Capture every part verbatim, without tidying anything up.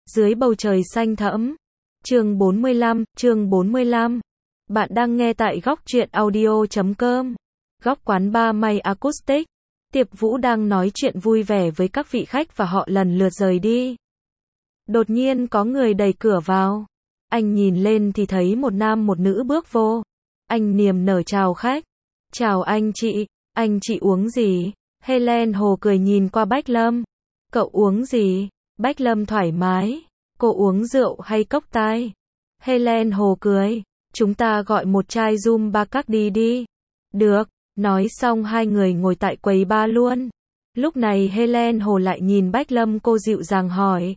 Dưới bầu trời xanh thẫm. Chương bốn mươi lăm, chương bốn mươi lăm. Bạn đang nghe tại góc truyện audio chấm com. Góc quán bar May Acoustic. Tiệp Vũ đang nói chuyện vui vẻ với các vị khách và họ lần lượt rời đi. Đột nhiên có người đẩy cửa vào. Anh nhìn lên thì thấy một nam một nữ bước vô. Anh niềm nở chào khách. Chào anh chị, anh chị uống gì? Helen Hồ cười nhìn qua Bách Lâm. Cậu uống gì? Bách Lâm thoải mái. Cô uống rượu hay cốc tai? Helen Hồ cười. Chúng ta gọi một chai rum Bacardi đi. Được. Nói xong hai người ngồi tại quầy bar luôn. Lúc này Helen Hồ lại nhìn Bách Lâm, cô dịu dàng hỏi.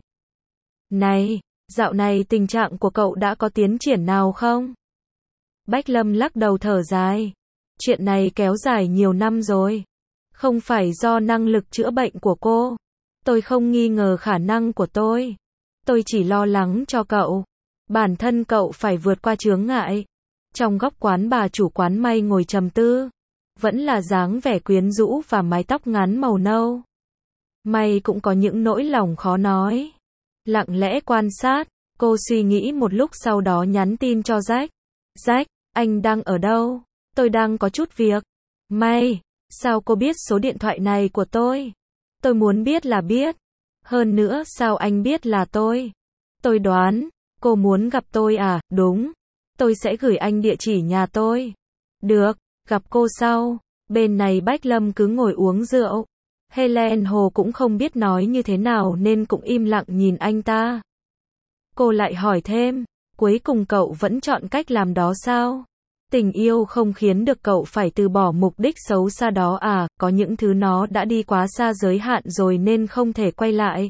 Này, dạo này tình trạng của cậu đã có tiến triển nào không? Bách Lâm lắc đầu thở dài. Chuyện này kéo dài nhiều năm rồi. Không phải do năng lực chữa bệnh của cô. Tôi không nghi ngờ khả năng của tôi. Tôi chỉ lo lắng cho cậu. Bản thân cậu phải vượt qua chướng ngại. Trong góc quán, bà chủ quán May ngồi trầm tư. Vẫn là dáng vẻ quyến rũ và mái tóc ngắn màu nâu. May cũng có những nỗi lòng khó nói. Lặng lẽ quan sát, cô suy nghĩ một lúc sau đó nhắn tin cho Jack. Jack, anh đang ở đâu? Tôi đang có chút việc. May, sao cô biết số điện thoại này của tôi? Tôi muốn biết là biết. Hơn nữa sao anh biết là tôi? Tôi đoán, cô muốn gặp tôi à? Đúng. Tôi sẽ gửi anh địa chỉ nhà tôi. Được, gặp cô sau. Bên này Bách Lâm cứ ngồi uống rượu. Helen Hồ cũng không biết nói như thế nào nên cũng im lặng nhìn anh ta. Cô lại hỏi thêm, cuối cùng cậu vẫn chọn cách làm đó sao? Tình yêu không khiến được cậu phải từ bỏ mục đích xấu xa đó à? Có những thứ nó đã đi quá xa giới hạn rồi nên không thể quay lại.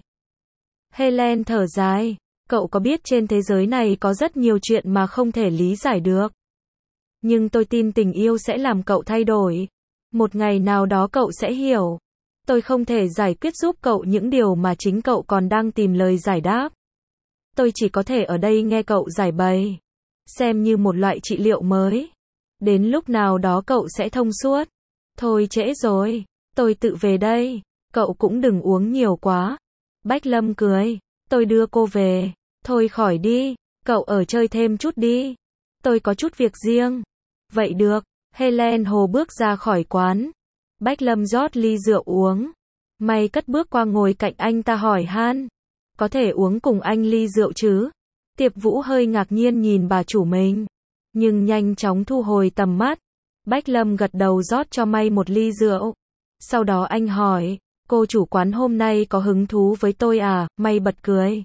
Helen thở dài, cậu có biết trên thế giới này có rất nhiều chuyện mà không thể lý giải được. Nhưng tôi tin tình yêu sẽ làm cậu thay đổi. Một ngày nào đó cậu sẽ hiểu. Tôi không thể giải quyết giúp cậu những điều mà chính cậu còn đang tìm lời giải đáp. Tôi chỉ có thể ở đây nghe cậu giải bày. Xem như một loại trị liệu mới. Đến lúc nào đó cậu sẽ thông suốt. Thôi trễ rồi. Tôi tự về đây. Cậu cũng đừng uống nhiều quá. Bách Lâm cười. Tôi đưa cô về. Thôi khỏi đi. Cậu ở chơi thêm chút đi. Tôi có chút việc riêng. Vậy được. Helen Hồ bước ra khỏi quán. Bách Lâm rót ly rượu uống. May cất bước qua ngồi cạnh anh ta hỏi han. Có thể uống cùng anh ly rượu chứ? Tiệp Vũ hơi ngạc nhiên nhìn bà chủ mình. Nhưng nhanh chóng thu hồi tầm mắt. Bách Lâm gật đầu rót cho May một ly rượu. Sau đó anh hỏi. Cô chủ quán hôm nay có hứng thú với tôi à? May bật cười.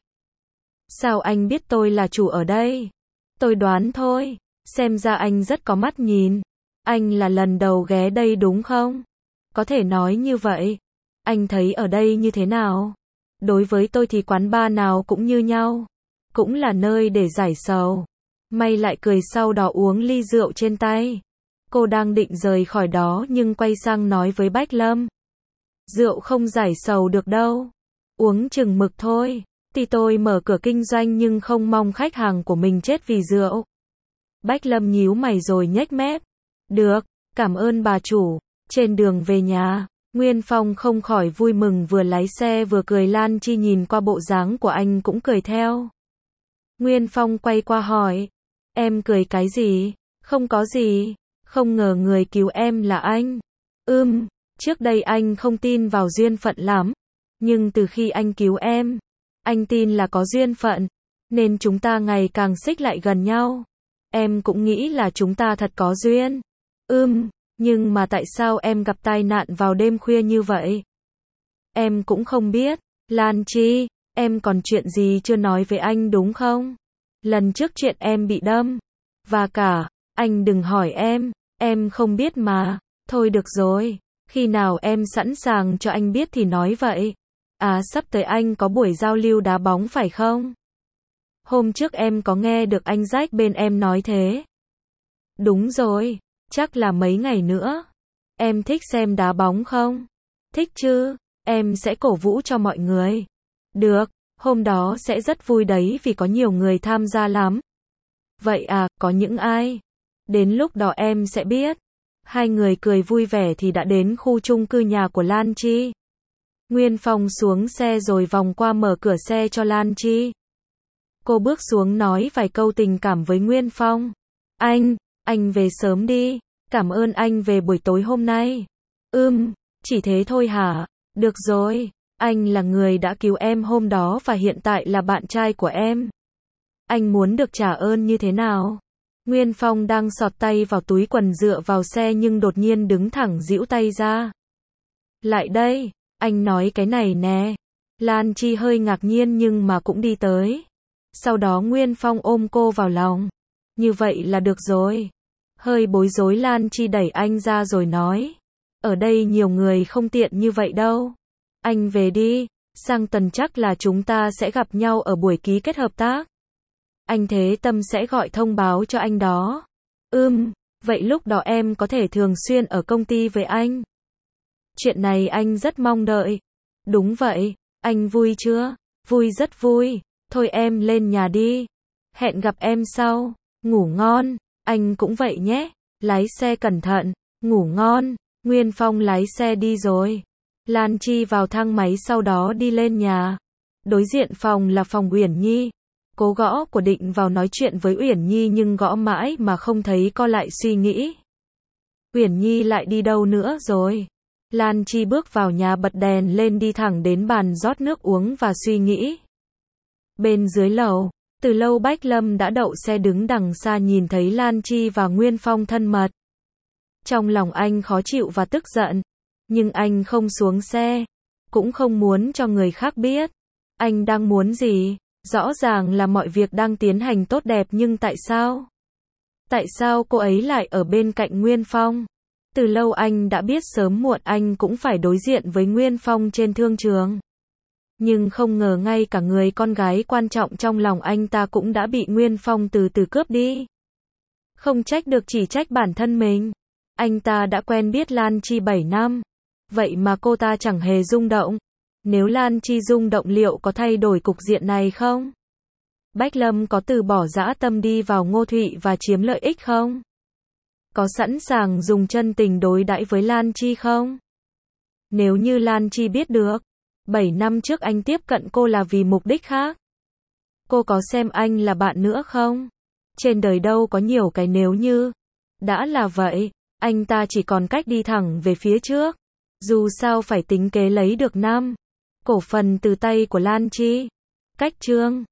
Sao anh biết tôi là chủ ở đây? Tôi đoán thôi. Xem ra anh rất có mắt nhìn. Anh là lần đầu ghé đây đúng không? Có thể nói như vậy. Anh thấy ở đây như thế nào? Đối với tôi thì quán bar nào cũng như nhau. Cũng là nơi để giải sầu. May lại cười sau đó uống ly rượu trên tay. Cô đang định rời khỏi đó nhưng quay sang nói với Bách Lâm. Rượu không giải sầu được đâu. Uống chừng mực thôi. Thì tôi mở cửa kinh doanh nhưng không mong khách hàng của mình chết vì rượu. Bách Lâm nhíu mày rồi nhếch mép. Được, cảm ơn bà chủ. Trên đường về nhà, Nguyên Phong không khỏi vui mừng, vừa lái xe vừa cười. Lan Chi nhìn qua bộ dáng của anh cũng cười theo. Nguyên Phong quay qua hỏi. Em cười cái gì? Không có gì. Không ngờ người cứu em là anh. Ừm, trước đây anh không tin vào duyên phận lắm. Nhưng từ khi anh cứu em, anh tin là có duyên phận. Nên chúng ta ngày càng xích lại gần nhau. Em cũng nghĩ là chúng ta thật có duyên. Ừm, nhưng mà tại sao em gặp tai nạn vào đêm khuya như vậy? Em cũng không biết. Lan Chi, em còn chuyện gì chưa nói với anh đúng không? Lần trước chuyện em bị đâm. Và cả, anh đừng hỏi em, em không biết mà. Thôi được rồi, khi nào em sẵn sàng cho anh biết thì nói vậy. À, sắp tới anh có buổi giao lưu đá bóng phải không? Hôm trước em có nghe được anh Jack bên em nói thế. Đúng rồi, chắc là mấy ngày nữa. Em thích xem đá bóng không? Thích chứ, em sẽ cổ vũ cho mọi người. Được, hôm đó sẽ rất vui đấy vì có nhiều người tham gia lắm. Vậy à, có những ai? Đến lúc đó em sẽ biết. Hai người cười vui vẻ thì đã đến khu chung cư nhà của Lan Chi. Nguyên Phong xuống xe rồi vòng qua mở cửa xe cho Lan Chi. Cô bước xuống nói vài câu tình cảm với Nguyên Phong. Anh, anh về sớm đi. Cảm ơn anh về buổi tối hôm nay. Ừm, chỉ thế thôi hả? Được rồi, anh là người đã cứu em hôm đó và hiện tại là bạn trai của em. Anh muốn được trả ơn như thế nào? Nguyên Phong đang sọt tay vào túi quần dựa vào xe nhưng đột nhiên đứng thẳng giễu tay ra. Lại đây, anh nói cái này nè. Lan Chi hơi ngạc nhiên nhưng mà cũng đi tới. Sau đó Nguyên Phong ôm cô vào lòng. Như vậy là được rồi. Hơi bối rối Lan Chi đẩy anh ra rồi nói. Ở đây nhiều người không tiện như vậy đâu. Anh về đi, sang tuần chắc là chúng ta sẽ gặp nhau ở buổi ký kết hợp tác. Anh Thế Tâm sẽ gọi thông báo cho anh đó. Ừm, vậy lúc đó em có thể thường xuyên ở công ty với anh. Chuyện này anh rất mong đợi. Đúng vậy, anh vui chưa? Vui rất vui. Thôi em lên nhà đi. Hẹn gặp em sau. Ngủ ngon. Anh cũng vậy nhé. Lái xe cẩn thận. Ngủ ngon. Nguyên Phong lái xe đi rồi. Lan Chi vào thang máy sau đó đi lên nhà. Đối diện phòng là phòng Uyển Nhi. Cố gõ của Định vào nói chuyện với Uyển Nhi nhưng gõ mãi mà không thấy, co lại suy nghĩ. Uyển Nhi lại đi đâu nữa rồi? Lan Chi bước vào nhà bật đèn lên đi thẳng đến bàn rót nước uống và suy nghĩ. Bên dưới lầu, từ lâu Bách Lâm đã đậu xe đứng đằng xa nhìn thấy Lan Chi và Nguyên Phong thân mật. Trong lòng anh khó chịu và tức giận, nhưng anh không xuống xe, cũng không muốn cho người khác biết. Anh đang muốn gì? Rõ ràng là mọi việc đang tiến hành tốt đẹp nhưng tại sao? Tại sao cô ấy lại ở bên cạnh Nguyên Phong? Từ lâu anh đã biết sớm muộn anh cũng phải đối diện với Nguyên Phong trên thương trường. Nhưng không ngờ ngay cả người con gái quan trọng trong lòng anh ta cũng đã bị Nguyên Phong từ từ cướp đi. Không trách được, chỉ trách bản thân mình. Anh ta đã quen biết Lan Chi bảy năm. Vậy mà cô ta chẳng hề rung động. Nếu Lan Chi rung động liệu có thay đổi cục diện này không? Bách Lâm có từ bỏ dã tâm đi vào Ngô Thụy và chiếm lợi ích không? Có sẵn sàng dùng chân tình đối đãi với Lan Chi không? Nếu như Lan Chi biết được, bảy năm trước anh tiếp cận cô là vì mục đích khác, cô có xem anh là bạn nữa không? Trên đời đâu có nhiều cái nếu như. Đã là vậy, anh ta chỉ còn cách đi thẳng về phía trước. Dù sao phải tính kế lấy được năm cổ phần từ tay của Lan Chi. Cách chương